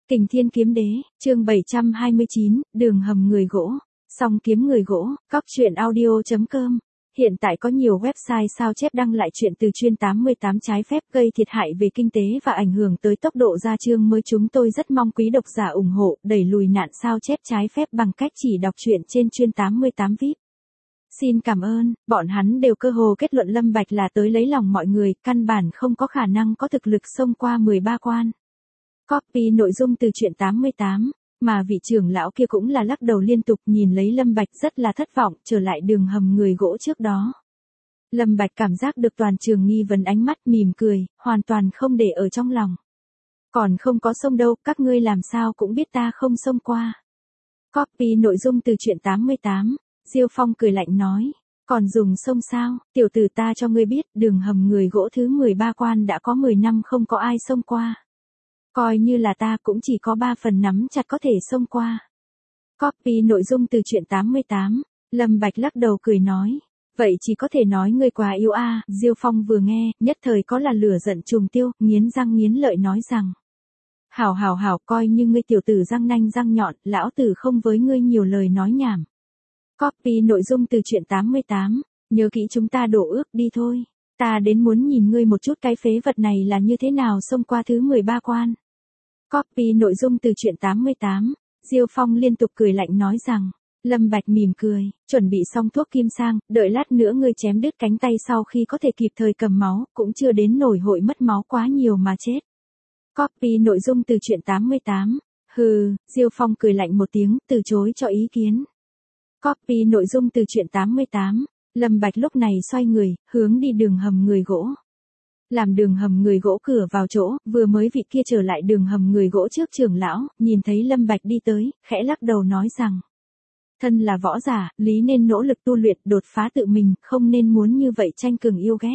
Kình Thiên Kiếm Đế, chương 729, đường hầm người gỗ, song kiếm người gỗ, cóc.audio.com. Hiện tại có nhiều website sao chép đăng lại chuyện từ chuyên 88 trái phép gây thiệt hại về kinh tế và ảnh hưởng tới tốc độ ra chương mới. Chúng tôi rất mong quý độc giả ủng hộ, đẩy lùi nạn sao chép trái phép bằng cách chỉ đọc truyện trên chuyên 88 VIP. Xin cảm ơn, bọn hắn đều cơ hồ kết luận Lâm Bạch là tới lấy lòng mọi người, căn bản không có khả năng có thực lực xông qua 13 quan. Copy nội dung từ truyện 88, mà vị trưởng lão kia cũng là lắc đầu liên tục nhìn lấy Lâm Bạch rất là thất vọng trở lại đường hầm người gỗ trước đó. Lâm Bạch cảm giác được toàn trường nghi vấn ánh mắt mỉm cười, hoàn toàn không để ở trong lòng. Còn không có xông đâu, các ngươi làm sao cũng biết ta không xông qua. Copy nội dung từ truyện 88, Diêu Phong cười lạnh nói, còn dùng xông sao, tiểu tử ta cho ngươi biết đường hầm người gỗ thứ 13 quan đã có 10 năm không có ai xông qua. Coi như là ta cũng chỉ có 3 phần nắm chặt có thể xông qua. Copy nội dung từ truyện 88, Lâm Bạch lắc đầu cười nói, vậy chỉ có thể nói ngươi quá yếu a. Diêu Phong vừa nghe, nhất thời có là lửa giận trùng tiêu, nghiến răng nghiến lợi nói rằng, hảo, coi như ngươi tiểu tử răng nanh răng nhọn, lão tử không với ngươi nhiều lời nói nhảm. Copy nội dung từ truyện 88, nhớ kỹ chúng ta đổ ước đi thôi. Ta đến muốn nhìn ngươi một chút cái phế vật này là như thế nào xông qua thứ 13 quan. Copy nội dung từ truyện 88, Diêu Phong liên tục cười lạnh nói rằng, Lâm Bạch mỉm cười, chuẩn bị xong thuốc kim sang, đợi lát nữa ngươi chém đứt cánh tay sau khi có thể kịp thời cầm máu, cũng chưa đến nổi hội mất máu quá nhiều mà chết. Copy nội dung từ truyện 88, hừ, Diêu Phong cười lạnh một tiếng, từ chối cho ý kiến. Copy nội dung từ truyện 88, Lâm Bạch lúc này xoay người, hướng đi đường hầm người gỗ. Làm đường hầm người gỗ cửa vào chỗ, vừa mới vị kia trở lại đường hầm người gỗ trước trưởng lão, nhìn thấy Lâm Bạch đi tới, khẽ lắc đầu nói rằng, thân là võ giả, lý nên nỗ lực tu luyện đột phá tự mình, không nên muốn như vậy tranh cường yêu ghét.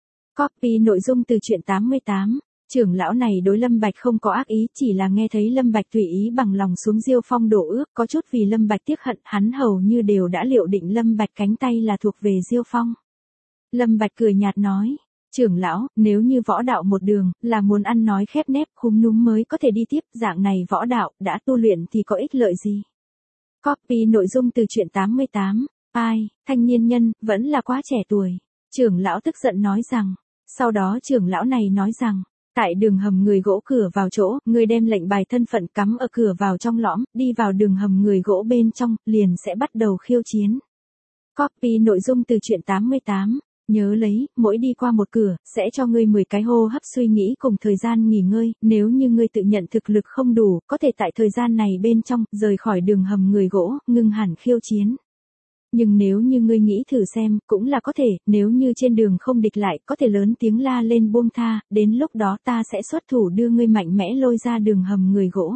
Copy nội dung từ truyện 88, trưởng lão này đối Lâm Bạch không có ác ý, chỉ là nghe thấy Lâm Bạch tùy ý bằng lòng xuống Diêu Phong đổ ước, có chút vì Lâm Bạch tiếc hận, hắn hầu như đều đã liệu định Lâm Bạch cánh tay là thuộc về Diêu Phong. Lâm Bạch cười nhạt nói, trưởng lão, nếu như võ đạo một đường, là muốn ăn nói khép nép, khúm núm mới có thể đi tiếp, dạng này võ đạo, đã tu luyện thì có ích lợi gì? Copy nội dung từ truyện 88, ai, thanh niên nhân, vẫn là quá trẻ tuổi. Trưởng lão tức giận nói rằng, sau đó trưởng lão này nói rằng, tại đường hầm người gỗ cửa vào chỗ, ngươi đem lệnh bài thân phận cắm ở cửa vào trong lõm, đi vào đường hầm người gỗ bên trong, liền sẽ bắt đầu khiêu chiến. Copy nội dung từ truyện 88, nhớ lấy, mỗi đi qua một cửa, sẽ cho ngươi 10 cái hô hấp suy nghĩ cùng thời gian nghỉ ngơi, nếu như ngươi tự nhận thực lực không đủ, có thể tại thời gian này bên trong, rời khỏi đường hầm người gỗ, ngưng hẳn khiêu chiến. Nhưng nếu như ngươi nghĩ thử xem, cũng là có thể, nếu như trên đường không địch lại, có thể lớn tiếng la lên buông tha, đến lúc đó ta sẽ xuất thủ đưa ngươi mạnh mẽ lôi ra đường hầm người gỗ.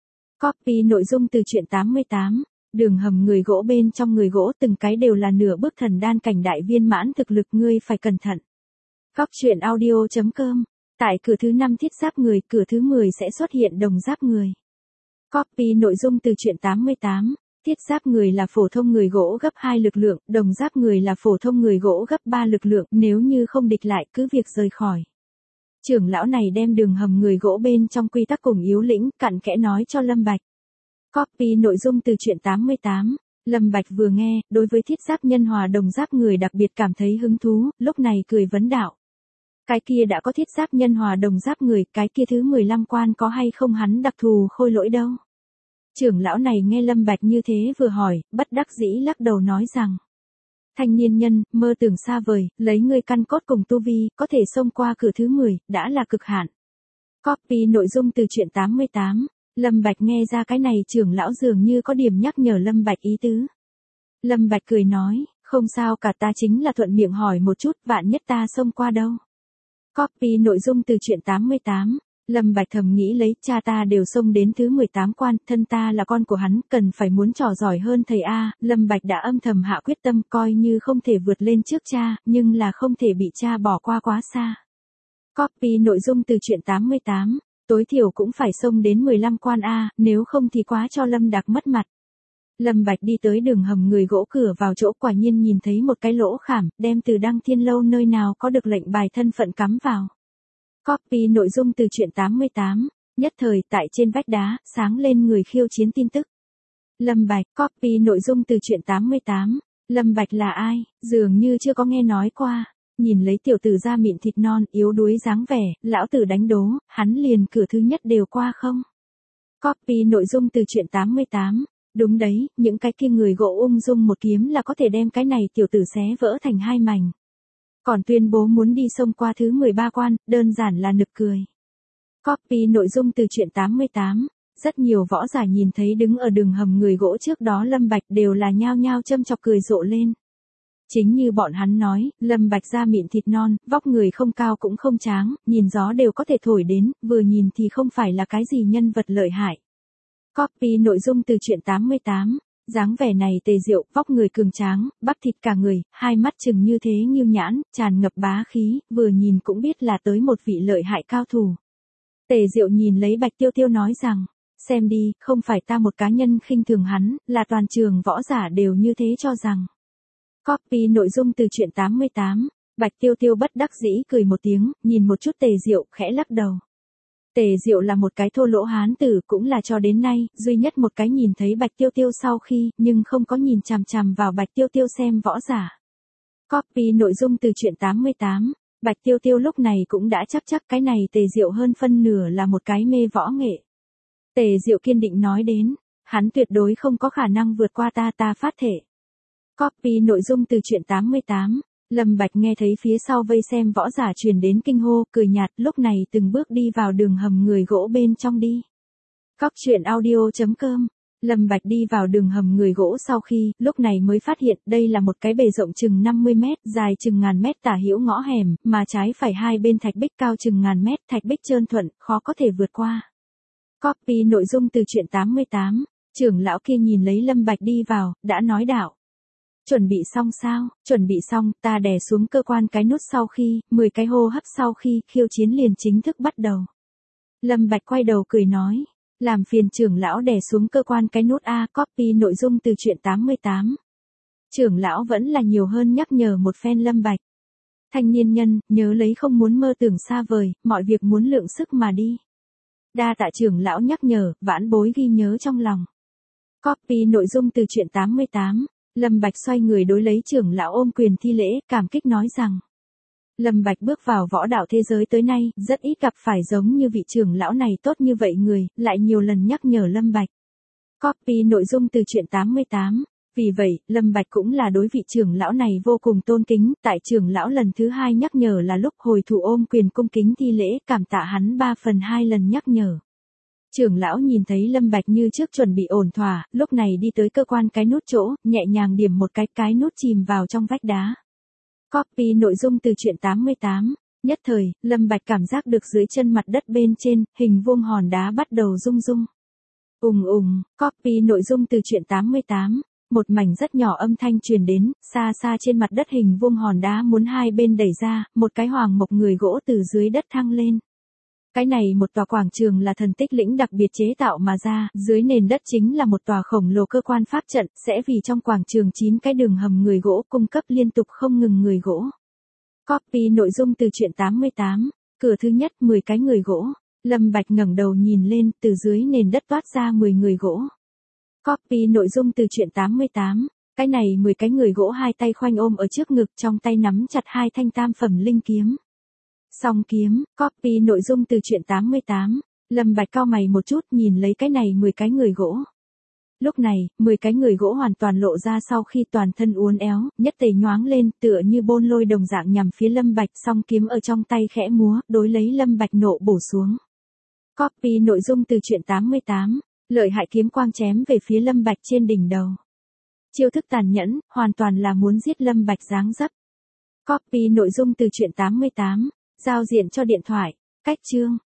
Copy nội dung từ truyện 88, đường hầm người gỗ bên trong người gỗ từng cái đều là nửa bước thần đan cảnh đại viên mãn thực lực, ngươi phải cẩn thận. Cóc.audio.com, tại cửa thứ 5 thiết giáp người, cửa thứ 10 sẽ xuất hiện đồng giáp người. Copy nội dung từ truyện 88. Thiết giáp người là phổ thông người gỗ gấp 2 lực lượng, đồng giáp người là phổ thông người gỗ gấp 3 lực lượng, nếu như không địch lại cứ việc rời khỏi. Trưởng lão này đem đường hầm người gỗ bên trong quy tắc cùng yếu lĩnh, cặn kẽ nói cho Lâm Bạch. Copy nội dung từ truyện 88, Lâm Bạch vừa nghe, đối với thiết giáp nhân hòa đồng giáp người đặc biệt cảm thấy hứng thú, lúc này cười vấn đạo. Cái kia đã có thiết giáp nhân hòa đồng giáp người, cái kia thứ 15 quan có hay không hắn đặc thù khôi lỗi đâu? Trưởng lão này nghe Lâm Bạch như thế vừa hỏi, bất đắc dĩ lắc đầu nói rằng, thanh niên nhân, mơ tưởng xa vời, lấy ngươi căn cốt cùng tu vi, có thể xông qua cửa thứ 10, đã là cực hạn. Copy nội dung từ truyện 88, Lâm Bạch nghe ra cái này trưởng lão dường như có điểm nhắc nhở Lâm Bạch ý tứ. Lâm Bạch cười nói, không sao cả, ta chính là thuận miệng hỏi một chút, vạn nhất ta xông qua đâu. Copy nội dung từ truyện 88. Lâm Bạch thầm nghĩ lấy, cha ta đều xông đến thứ 18 quan, thân ta là con của hắn, cần phải muốn trò giỏi hơn thầy a. Lâm Bạch đã âm thầm hạ quyết tâm, coi như không thể vượt lên trước cha, nhưng là không thể bị cha bỏ qua quá xa. Copy nội dung từ truyện 88, tối thiểu cũng phải xông đến 15 quan a, nếu không thì quá cho Lâm Đạc mất mặt. Lâm Bạch đi tới đường hầm người gỗ cửa vào chỗ, quả nhiên nhìn thấy một cái lỗ khảm, đem từ Đăng Thiên Lâu nơi nào có được lệnh bài thân phận cắm vào. Copy nội dung từ truyện 88, Nhất thời tại trên vách đá, sáng lên người khiêu chiến tin tức. Lâm Bạch, copy nội dung từ truyện 88. Lâm Bạch là ai, dường như chưa có nghe nói qua. Nhìn lấy tiểu tử da mịn thịt non, yếu đuối dáng vẻ, lão tử đánh đố, hắn liền cửa thứ nhất đều qua không? Copy nội dung từ truyện 88. Đúng đấy, những cái kia người gỗ ung dung một kiếm là có thể đem cái này tiểu tử xé vỡ thành hai mảnh. Còn tuyên bố muốn đi xông qua thứ 13 quan, đơn giản là nực cười. Copy nội dung từ truyện 88. Rất nhiều võ giả nhìn thấy đứng ở đường hầm người gỗ trước đó Lâm Bạch đều là nhao nhao châm chọc cười rộ lên. Chính như bọn hắn nói, Lâm Bạch da mịn thịt non, vóc người không cao cũng không tráng, nhìn gió đều có thể thổi đến, vừa nhìn thì không phải là cái gì nhân vật lợi hại. Copy nội dung từ truyện 88. Dáng vẻ này Tề Diệu, vóc người cường tráng, bắp thịt cả người, hai mắt trừng như thế nghiêu nhãn, tràn ngập bá khí, vừa nhìn cũng biết là tới một vị lợi hại cao thủ. Tề Diệu nhìn lấy Bạch Tiêu Tiêu nói rằng, xem đi, không phải ta một cá nhân khinh thường hắn, là toàn trường võ giả đều như thế cho rằng. Copy nội dung từ truyện 88. Bạch Tiêu Tiêu bất đắc dĩ cười một tiếng, nhìn một chút Tề Diệu, khẽ lắc đầu. Tề Diệu là một cái thô lỗ hán tử, cũng là cho đến nay, duy nhất một cái nhìn thấy Bạch Tiêu Tiêu sau khi, nhưng không có nhìn chằm chằm vào Bạch Tiêu Tiêu xem võ giả. Copy nội dung từ truyện 88. Bạch Tiêu Tiêu lúc này cũng đã chắc cái này Tề Diệu hơn phân nửa là một cái mê võ nghệ. Tề Diệu kiên định nói đến, hắn tuyệt đối không có khả năng vượt qua ta phát thể. Copy nội dung từ truyện 88. Lâm Bạch nghe thấy phía sau vây xem võ giả truyền đến kinh hô, cười nhạt, lúc này từng bước đi vào đường hầm người gỗ bên trong đi. Truyện audio.com. Lâm Bạch đi vào đường hầm người gỗ sau khi, lúc này mới phát hiện đây là một cái bề rộng chừng 50 mét, dài chừng ngàn mét tả hữu ngõ hẻm, mà trái phải hai bên thạch bích cao chừng ngàn mét, thạch bích trơn thuận, khó có thể vượt qua. Copy nội dung từ truyện 88. Trưởng lão kia nhìn lấy Lâm Bạch đi vào, đã nói đạo. Chuẩn bị xong sao? Chuẩn bị xong, ta đè xuống cơ quan cái nút sau khi, 10 cái hô hấp sau khi, khiêu chiến liền chính thức bắt đầu. Lâm Bạch quay đầu cười nói, làm phiền trưởng lão đè xuống cơ quan cái nút A. Copy nội dung từ truyện 88. Trưởng lão vẫn là nhiều hơn nhắc nhở một phen Lâm Bạch. Thanh niên nhân, nhớ lấy không muốn mơ tưởng xa vời, mọi việc muốn lượng sức mà đi. Đa tạ trưởng lão nhắc nhở, vãn bối ghi nhớ trong lòng. Copy nội dung từ truyện 88. Lâm Bạch xoay người đối lấy trưởng lão ôm quyền thi lễ, cảm kích nói rằng. Lâm Bạch bước vào võ đạo thế giới tới nay, rất ít gặp phải giống như vị trưởng lão này tốt như vậy người, lại nhiều lần nhắc nhở Lâm Bạch. Copy nội dung từ truyện 88. Vì vậy, Lâm Bạch cũng là đối vị trưởng lão này vô cùng tôn kính, tại trưởng lão lần thứ 2 nhắc nhở là lúc hồi thủ ôm quyền cung kính thi lễ, cảm tạ hắn 3/2 lần nhắc nhở. Trưởng lão nhìn thấy Lâm Bạch như trước chuẩn bị ổn thỏa, lúc này đi tới cơ quan cái nút chỗ, nhẹ nhàng điểm một cái nút chìm vào trong vách đá. Copy nội dung từ truyện 88. Nhất thời, Lâm Bạch cảm giác được dưới chân mặt đất bên trên, hình vuông hòn đá bắt đầu rung rung. Copy nội dung từ truyện 88. Một mảnh rất nhỏ âm thanh truyền đến, xa xa trên mặt đất hình vuông hòn đá muốn hai bên đẩy ra, một cái hoàng mộc người gỗ từ dưới đất thăng lên. Cái này một tòa quảng trường là thần tích lĩnh đặc biệt chế tạo mà ra, dưới nền đất chính là một tòa khổng lồ cơ quan pháp trận, sẽ vì trong quảng trường 9 cái đường hầm người gỗ cung cấp liên tục không ngừng người gỗ. Copy nội dung từ truyện 88. Cửa thứ nhất 10 cái người gỗ. Lâm Bạch ngẩng đầu nhìn lên, từ dưới nền đất toát ra 10 người gỗ. Copy nội dung từ truyện 88. Cái này 10 cái người gỗ hai tay khoanh ôm ở trước ngực, trong tay nắm chặt hai thanh tam phẩm linh kiếm. Song kiếm. Copy nội dung từ truyện 88. Lâm Bạch cau mày một chút nhìn lấy cái này 10 cái người gỗ. Lúc này, 10 cái người gỗ hoàn toàn lộ ra sau khi toàn thân uốn éo, nhất tề nhoáng lên, tựa như bôn lôi đồng dạng nhằm phía Lâm Bạch, song kiếm ở trong tay khẽ múa, đối lấy Lâm Bạch nộ bổ xuống. Copy nội dung từ truyện 88. Lợi hại kiếm quang chém về phía Lâm Bạch trên đỉnh đầu. Chiêu thức tàn nhẫn, hoàn toàn là muốn giết Lâm Bạch dáng dấp. Copy nội dung từ truyện 88. Giao diện cho điện thoại. Cách chương.